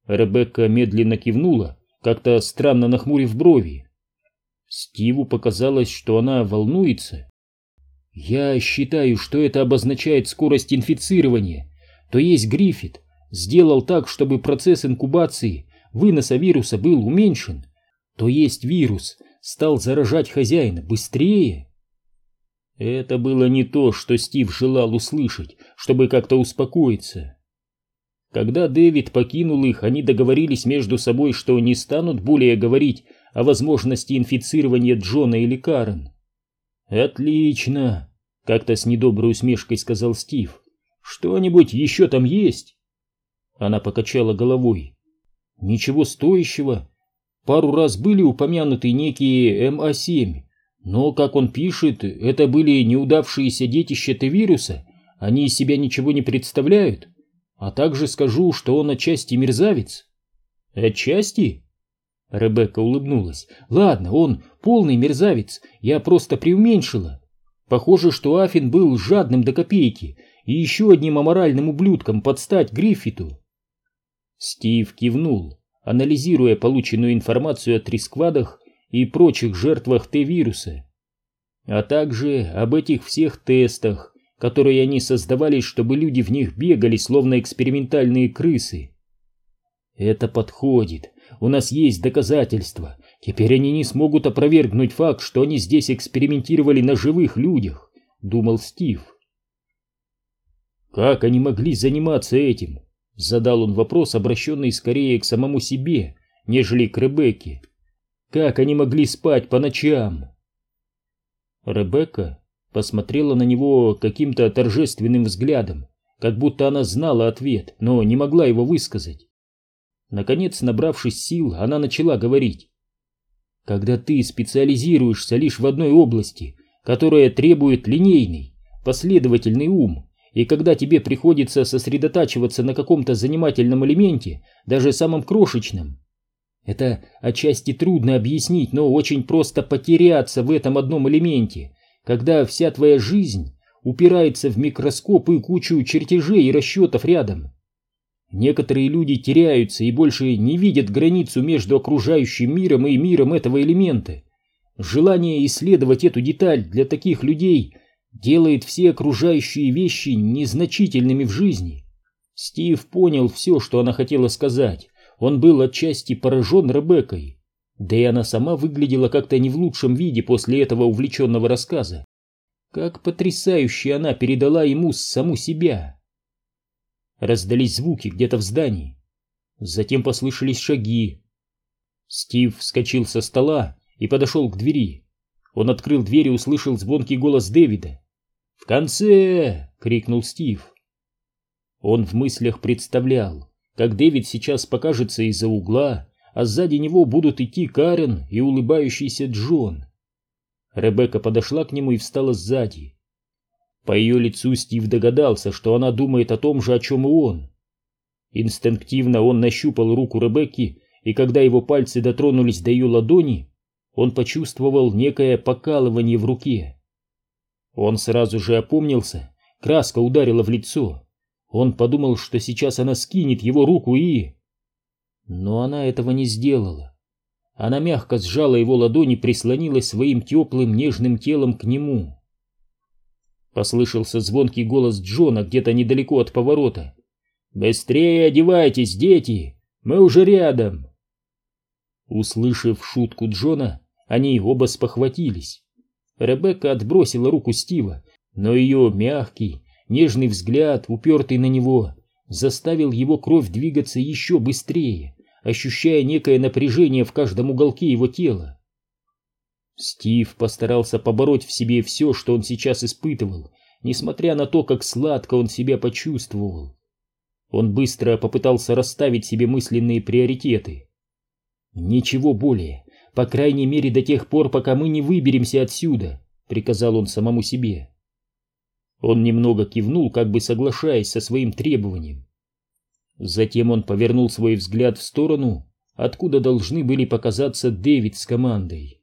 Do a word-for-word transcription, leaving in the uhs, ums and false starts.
Ребекка медленно кивнула, как-то странно нахмурив брови. Стиву показалось, что она волнуется. «Я считаю, что это обозначает скорость инфицирования. То есть Гриффит сделал так, чтобы процесс инкубации, выноса вируса был уменьшен. То есть вирус стал заражать хозяина быстрее». Это было не то, что Стив желал услышать, чтобы как-то успокоиться. Когда Дэвид покинул их, они договорились между собой, что не станут более говорить о возможности инфицирования Джона или Карен. «Отлично!» — как-то с недоброй усмешкой сказал Стив. «Что-нибудь еще там есть?» Она покачала головой. «Ничего стоящего. Пару раз были упомянуты некие эм а семь, но, как он пишет, это были неудавшиеся детища Т-вируса, они из себя ничего не представляют. А также скажу, что он отчасти мерзавец». «Отчасти?» Ребекка улыбнулась. «Ладно, он полный мерзавец, я просто преуменьшила. Похоже, что Афин был жадным до копейки и еще одним аморальным ублюдком под стать Гриффиту». Стив кивнул, анализируя полученную информацию о трисквадах и прочих жертвах Т-вируса, а также об этих всех тестах, которые они создавали, чтобы люди в них бегали, словно экспериментальные крысы. «Это подходит. У нас есть доказательства. Теперь они не смогут опровергнуть факт, что они здесь экспериментировали на живых людях», — думал Стив. «Как они могли заниматься этим?» — задал он вопрос, обращенный скорее к самому себе, нежели к Ребекке. «Как они могли спать по ночам?» Ребекка посмотрела на него каким-то торжественным взглядом, как будто она знала ответ, но не могла его высказать. Наконец, набравшись сил, она начала говорить. «Когда ты специализируешься лишь в одной области, которая требует линейный, последовательный ум, и когда тебе приходится сосредотачиваться на каком-то занимательном элементе, даже самом крошечном, это отчасти трудно объяснить, но очень просто потеряться в этом одном элементе, когда вся твоя жизнь упирается в микроскоп и кучу чертежей и расчетов рядом. Некоторые люди теряются и больше не видят границу между окружающим миром и миром этого элемента. Желание исследовать эту деталь для таких людей делает все окружающие вещи незначительными в жизни». Стив понял все, что она хотела сказать. Он был отчасти поражен Ребеккой, да и она сама выглядела как-то не в лучшем виде после этого увлеченного рассказа. Как потрясающе она передала ему саму себя. Раздались звуки где-то в здании. Затем послышались шаги. Стив вскочил со стола и подошел к двери. Он открыл дверь и услышал звонкий голос Дэвида. «В конце!» — крикнул Стив. Он в мыслях представлял, как Дэвид сейчас покажется из-за угла, а сзади него будут идти Карен и улыбающийся Джон. Ребекка подошла к нему и встала сзади. По ее лицу Стив догадался, что она думает о том же, о чем и он. Инстинктивно он нащупал руку Ребекки, и когда его пальцы дотронулись до ее ладони, он почувствовал некое покалывание в руке. Он сразу же опомнился, краска ударила в лицо. Он подумал, что сейчас она скинет его руку и... Но она этого не сделала. Она мягко сжала его ладонь и прислонилась своим теплым нежным телом к нему. Послышался звонкий голос Джона где-то недалеко от поворота. «Быстрее одевайтесь, дети! Мы уже рядом!» Услышав шутку Джона, они оба спохватились. Ребекка отбросила руку Стива, но ее мягкий, нежный взгляд, упертый на него, заставил его кровь двигаться еще быстрее, ощущая некое напряжение в каждом уголке его тела. Стив постарался побороть в себе все, что он сейчас испытывал, несмотря на то, как сладко он себя почувствовал. Он быстро попытался расставить себе мысленные приоритеты. «Ничего более, по крайней мере до тех пор, пока мы не выберемся отсюда», — приказал он самому себе. Он немного кивнул, как бы соглашаясь со своим требованием. Затем он повернул свой взгляд в сторону, откуда должны были показаться Дэвид с командой.